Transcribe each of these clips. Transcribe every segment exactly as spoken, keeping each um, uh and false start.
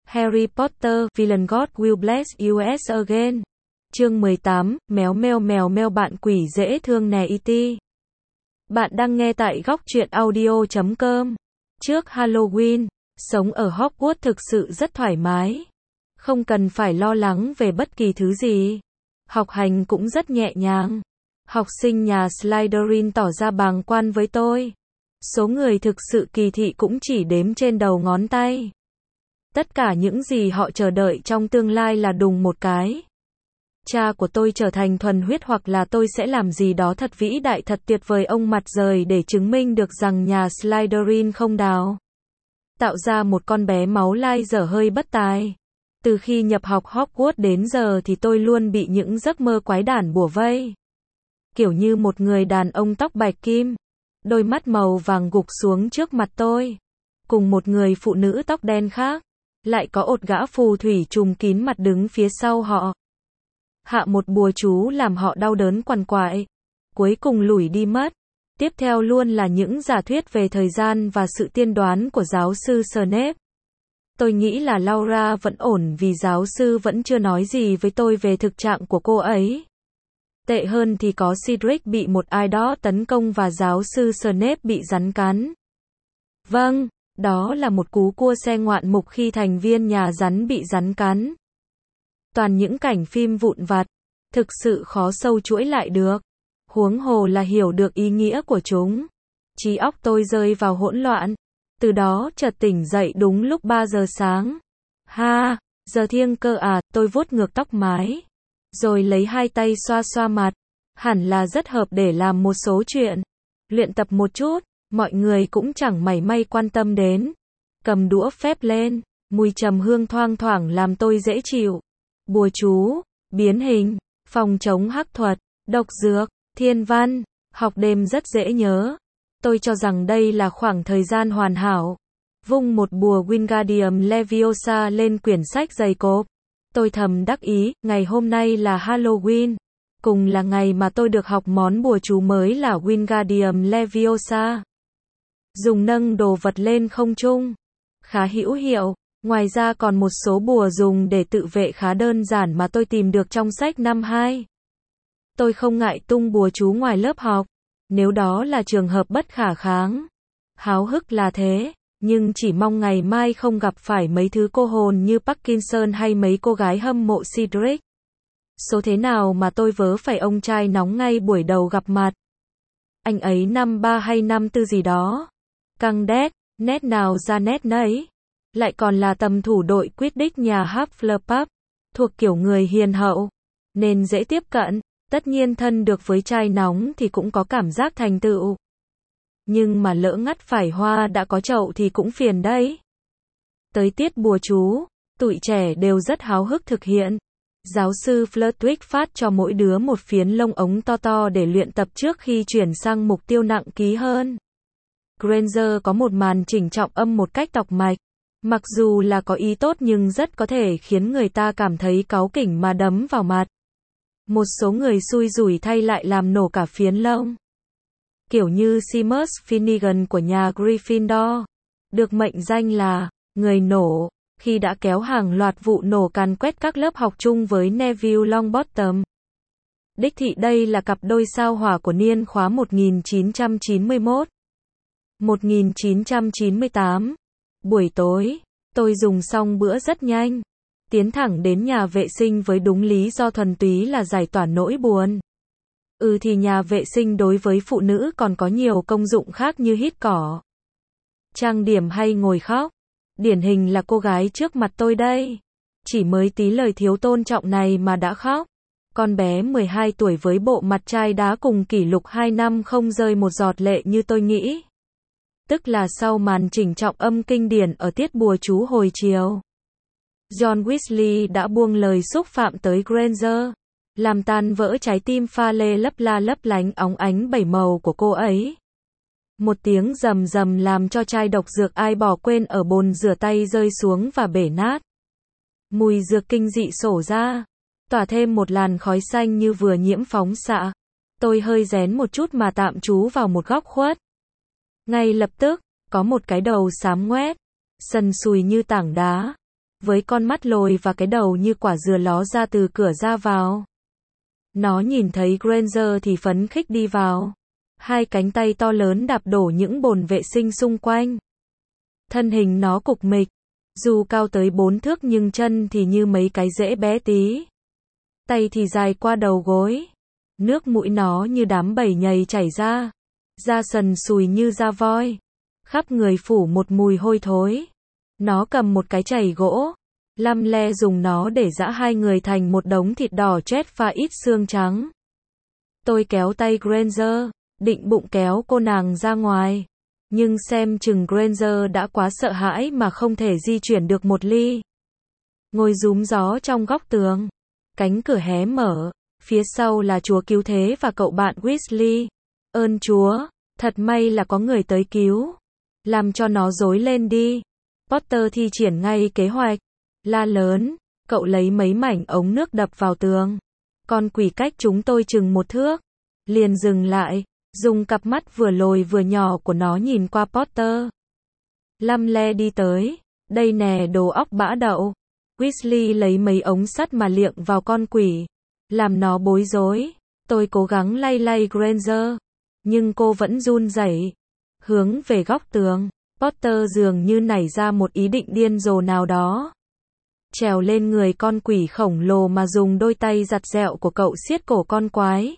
Harry Potter, Villain God Will Bless You Again. Chương mười tám, méo meo mèo meo bạn quỷ dễ thương nè i tê. Bạn đang nghe tại góc truyện audio chấm com. Trước Halloween, sống ở Hogwarts thực sự rất thoải mái. Không cần phải lo lắng về bất kỳ thứ gì. Học hành cũng rất nhẹ nhàng. Học sinh nhà Slytherin tỏ ra bàng quan với tôi. Số người thực sự kỳ thị cũng chỉ đếm trên đầu ngón tay. Tất cả những gì họ chờ đợi trong tương lai là đùng một cái. Cha của tôi trở thành thuần huyết hoặc là tôi sẽ làm gì đó thật vĩ đại thật tuyệt vời ông mặt rời để chứng minh được rằng nhà Slytherin không đào. Tạo ra một con bé máu lai dở hơi bất tài. Từ khi nhập học Hogwarts đến giờ thì tôi luôn bị những giấc mơ quái đản bủa vây. Kiểu như một người đàn ông tóc bạch kim, đôi mắt màu vàng gục xuống trước mặt tôi. Cùng một người phụ nữ tóc đen khác, lại có một gã phù thủy trùm kín mặt đứng phía sau họ. Hạ một bùa chú làm họ đau đớn quằn quại. Cuối cùng lủi đi mất. Tiếp theo luôn là những giả thuyết về thời gian và sự tiên đoán của giáo sư Snape. Tôi nghĩ là Laura vẫn ổn vì giáo sư vẫn chưa nói gì với tôi về thực trạng của cô ấy. Tệ hơn thì có Cedric bị một ai đó tấn công và giáo sư Snape bị rắn cắn. Vâng, đó là một cú cua xe ngoạn mục khi thành viên nhà rắn bị rắn cắn. Toàn những cảnh phim vụn vặt, thực sự khó sâu chuỗi lại được. Huống hồ là hiểu được ý nghĩa của chúng. Trí óc tôi rơi vào hỗn loạn. Từ đó chợt tỉnh dậy đúng lúc ba giờ sáng. Ha, giờ thiêng cơ à, tôi vuốt ngược tóc mái. Rồi lấy hai tay xoa xoa mặt. Hẳn là rất hợp để làm một số chuyện. Luyện tập một chút, mọi người cũng chẳng mảy may quan tâm đến. Cầm đũa phép lên, mùi trầm hương thoang thoảng làm tôi dễ chịu. Bùa chú, biến hình, phòng chống hắc thuật, độc dược, thiên văn, học đêm rất dễ nhớ. Tôi cho rằng đây là khoảng thời gian hoàn hảo. Vung một bùa Wingardium Leviosa lên quyển sách dày cộp. Tôi thầm đắc ý, ngày hôm nay là Halloween. Cùng là ngày mà tôi được học món bùa chú mới là Wingardium Leviosa. Dùng nâng đồ vật lên không trung. Khá hữu hiệu. Ngoài ra còn một số bùa dùng để tự vệ khá đơn giản mà tôi tìm được trong sách năm hai. Tôi không ngại tung bùa chú ngoài lớp học. Nếu đó là trường hợp bất khả kháng. Háo hức là thế. Nhưng chỉ mong ngày mai không gặp phải mấy thứ cô hồn như Parkinson hay mấy cô gái hâm mộ Cedric. Số thế nào mà tôi vớ phải ông trai nóng ngay buổi đầu gặp mặt. Anh ấy năm ba hay năm tư gì đó. Căng đét, nét nào ra nét nấy. Lại còn là tầm thủ đội Quidditch nhà Hufflepuff. Thuộc kiểu người hiền hậu. Nên dễ tiếp cận. Tất nhiên thân được với trai nóng thì cũng có cảm giác thành tựu. Nhưng mà lỡ ngắt phải hoa đã có chậu thì cũng phiền đấy. Tới tiết bùa chú, tụi trẻ đều rất háo hức thực hiện. Giáo sư Flitwick phát cho mỗi đứa một phiến lông ống to to để luyện tập trước khi chuyển sang mục tiêu nặng ký hơn. Granger có một màn chỉnh trọng âm một cách tọc mạch. Mặc dù là có ý tốt nhưng rất có thể khiến người ta cảm thấy cáu kỉnh mà đấm vào mặt. Một số người xui rủi thay lại làm nổ cả phiến lông. Kiểu như Seamus Finnegan của nhà Gryffindor. Được mệnh danh là người nổ, khi đã kéo hàng loạt vụ nổ càn quét các lớp học chung với Neville Longbottom. Đích thị đây là cặp đôi sao hỏa của niên khóa một nghìn chín trăm chín mươi mốt. một nghìn chín trăm chín mươi tám. Buổi tối, tôi dùng xong bữa rất nhanh. Tiến thẳng đến nhà vệ sinh với đúng lý do thuần túy là giải tỏa nỗi buồn. Ừ thì nhà vệ sinh đối với phụ nữ còn có nhiều công dụng khác như hít cỏ, trang điểm hay ngồi khóc. Điển hình là cô gái trước mặt tôi đây. Chỉ mới tí lời thiếu tôn trọng này mà đã khóc. Con bé mười hai tuổi với bộ mặt trai đá cùng kỷ lục hai năm không rơi một giọt lệ như tôi nghĩ. Tức là sau màn chỉnh trọng âm kinh điển ở tiết bùa chú hồi chiều. John Weasley đã buông lời xúc phạm tới Granger. Làm tan vỡ trái tim pha lê lấp la lấp lánh óng ánh bảy màu của cô ấy. Một tiếng rầm rầm làm cho chai độc dược ai bỏ quên ở bồn rửa tay rơi xuống và bể nát. Mùi dược kinh dị sổ ra. Tỏa thêm một làn khói xanh như vừa nhiễm phóng xạ. Tôi hơi rén một chút mà tạm trú vào một góc khuất. Ngay lập tức, có một cái đầu xám ngoét. Sần sùi như tảng đá. với con mắt lồi và cái đầu như quả dừa ló ra từ cửa ra vào. Nó nhìn thấy Granger thì phấn khích đi vào. Hai cánh tay to lớn đạp đổ những bồn vệ sinh xung quanh. Thân hình nó cục mịch. Dù cao tới bốn thước nhưng chân thì như mấy cái rễ bé tí. Tay thì dài qua đầu gối. Nước mũi nó như đám bầy nhầy chảy ra. Da sần sùi như da voi. Khắp người phủ một mùi hôi thối. Nó cầm một cái chày gỗ. Lăm le dùng nó để giã hai người thành một đống thịt đỏ chết và ít xương trắng. Tôi kéo tay Granger, định bụng kéo cô nàng ra ngoài. Nhưng xem chừng Granger đã quá sợ hãi mà không thể di chuyển được một ly. Ngồi rúm gió trong góc tường. Cánh cửa hé mở. Phía sau là Chúa Cứu Thế và cậu bạn Weasley. Ơn Chúa, thật may là có người tới cứu. Làm cho nó rối lên đi. Potter thi triển ngay kế hoạch. La lớn, cậu lấy mấy mảnh ống nước đập vào tường. Con quỷ cách chúng tôi chừng một thước. Liền dừng lại, dùng cặp mắt vừa lồi vừa nhỏ của nó nhìn qua Potter. Lăm le đi tới, đây nè đồ óc bã đậu. Weasley lấy mấy ống sắt mà liệng vào con quỷ, làm nó bối rối. Tôi cố gắng lay lay Granger, nhưng cô vẫn run rẩy. Hướng về góc tường, Potter dường như nảy ra một ý định điên rồ nào đó. Trèo lên người con quỷ khổng lồ mà dùng đôi tay giặt dẹo của cậu siết cổ con quái.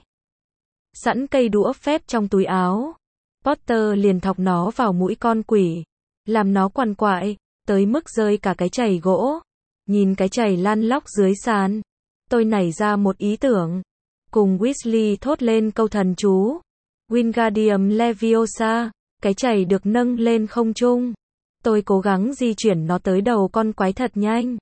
Sẵn cây đũa phép trong túi áo, Potter liền thọc nó vào mũi con quỷ, làm nó quằn quại, tới mức rơi cả cái chày gỗ. Nhìn cái chày lăn lóc dưới sàn, tôi nảy ra một ý tưởng. Cùng Weasley thốt lên câu thần chú. Wingardium Leviosa, cái chày được nâng lên không trung. Tôi cố gắng di chuyển nó tới đầu con quái thật nhanh.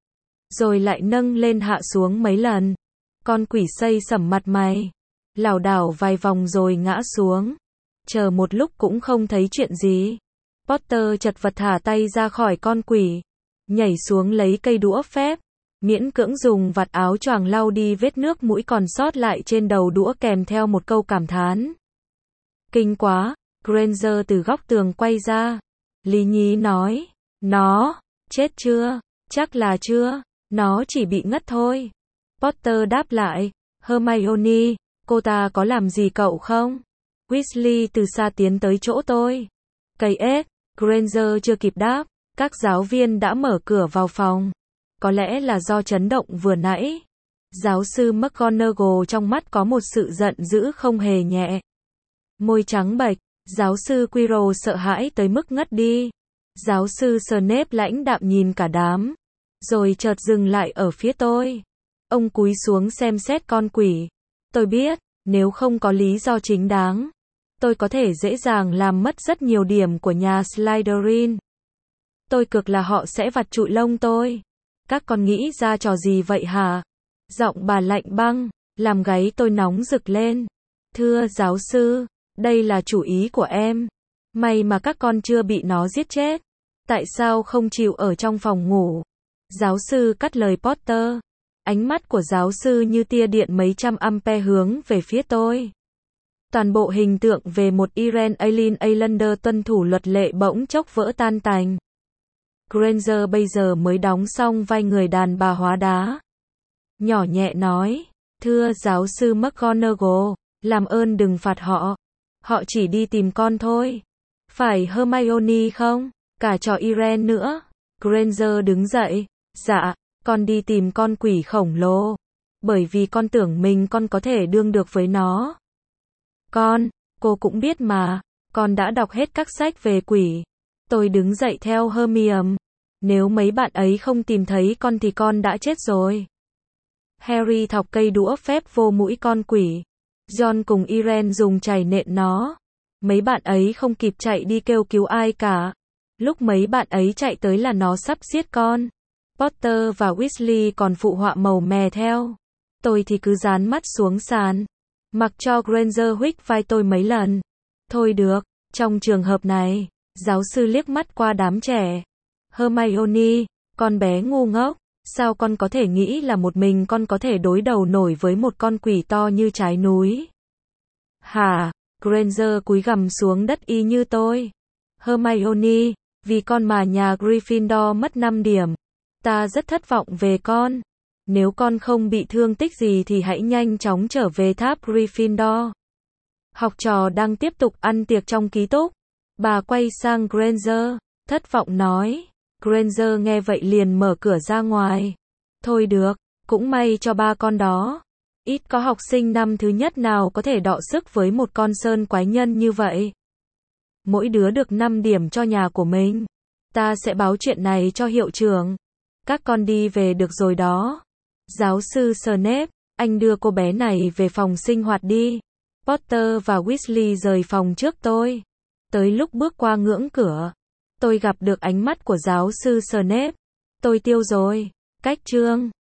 Rồi lại nâng lên hạ xuống mấy lần. Con quỷ xây sẩm mặt mày. Lảo đảo vài vòng rồi ngã xuống. Chờ một lúc cũng không thấy chuyện gì. Potter chật vật thả tay ra khỏi con quỷ. Nhảy xuống lấy cây đũa phép. Miễn cưỡng dùng vạt áo choàng lau đi vết nước mũi còn sót lại trên đầu đũa kèm theo một câu cảm thán. Kinh quá, Granger từ góc tường quay ra. Lý nhí nói. Nó, chết chưa? Chắc là chưa. Nó chỉ bị ngất thôi. Potter đáp lại. Hermione, cô ta có làm gì cậu không? Weasley từ xa tiến tới chỗ tôi. Cây ếch, Granger chưa kịp đáp. Các giáo viên đã mở cửa vào phòng. Có lẽ là do chấn động vừa nãy. Giáo sư McGonagall trong mắt có một sự giận dữ không hề nhẹ. Môi trắng bệch, giáo sư Quirrell sợ hãi tới mức ngất đi. Giáo sư Snape lãnh đạm nhìn cả đám, rồi chợt dừng lại ở phía tôi. Ông cúi xuống xem xét con quỷ. Tôi biết, nếu không có lý do chính đáng, tôi có thể dễ dàng làm mất rất nhiều điểm của nhà Slytherin. Tôi cực là họ sẽ vặt trụi lông tôi. Các con nghĩ ra trò gì vậy hả? Giọng bà lạnh băng, làm gáy tôi nóng rực lên. Thưa giáo sư, đây là chủ ý của em. May mà các con chưa bị nó giết chết. Tại sao không chịu ở trong phòng ngủ? Giáo sư cắt lời Potter. Ánh mắt của giáo sư như tia điện mấy trăm ampere hướng về phía tôi. Toàn bộ hình tượng về một Irene Allen Aylander tuân thủ luật lệ bỗng chốc vỡ tan tành. Granger bây giờ mới đóng xong vai người đàn bà hóa đá. Nhỏ nhẹ nói. Thưa giáo sư McGonagall, làm ơn đừng phạt họ. Họ chỉ đi tìm con thôi. Phải Hermione không? Cả trò Irene nữa. Granger đứng dậy. Dạ, con đi tìm con quỷ khổng lồ. Bởi vì con tưởng mình con có thể đương được với nó. Con, cô cũng biết mà. Con đã đọc hết các sách về quỷ. Tôi đứng dậy theo Hermione. Nếu mấy bạn ấy không tìm thấy con thì con đã chết rồi. Harry thọc cây đũa phép vô mũi con quỷ. John cùng Irene dùng chày nện nó. Mấy bạn ấy không kịp chạy đi kêu cứu ai cả. Lúc mấy bạn ấy chạy tới là nó sắp giết con. Potter và Weasley còn phụ họa màu mè theo. Tôi thì cứ dán mắt xuống sàn. Mặc cho Granger huých vai tôi mấy lần. Thôi được, trong trường hợp này, giáo sư liếc mắt qua đám trẻ. Hermione, con bé ngu ngốc, sao con có thể nghĩ là một mình con có thể đối đầu nổi với một con quỷ to như trái núi? Hả? Granger cúi gằm xuống đất y như tôi. Hermione, vì con mà nhà Gryffindor mất năm điểm. Ta rất thất vọng về con. Nếu con không bị thương tích gì thì hãy nhanh chóng trở về tháp Gryffindor. Học trò đang tiếp tục ăn tiệc trong ký túc. Bà quay sang Granger, thất vọng nói. Granger nghe vậy liền mở cửa ra ngoài. Thôi được, cũng may cho ba con đó. Ít có học sinh năm thứ nhất nào có thể đọ sức với một con sơn quái nhân như vậy. Mỗi đứa được năm điểm cho nhà của mình. Ta sẽ báo chuyện này cho hiệu trưởng. Các con đi về được rồi đó. Giáo sư Snape, anh đưa cô bé này về phòng sinh hoạt đi. Potter và Weasley rời phòng trước tôi. Tới lúc bước qua ngưỡng cửa, tôi gặp được ánh mắt của giáo sư Snape. Tôi tiêu rồi. Cách chương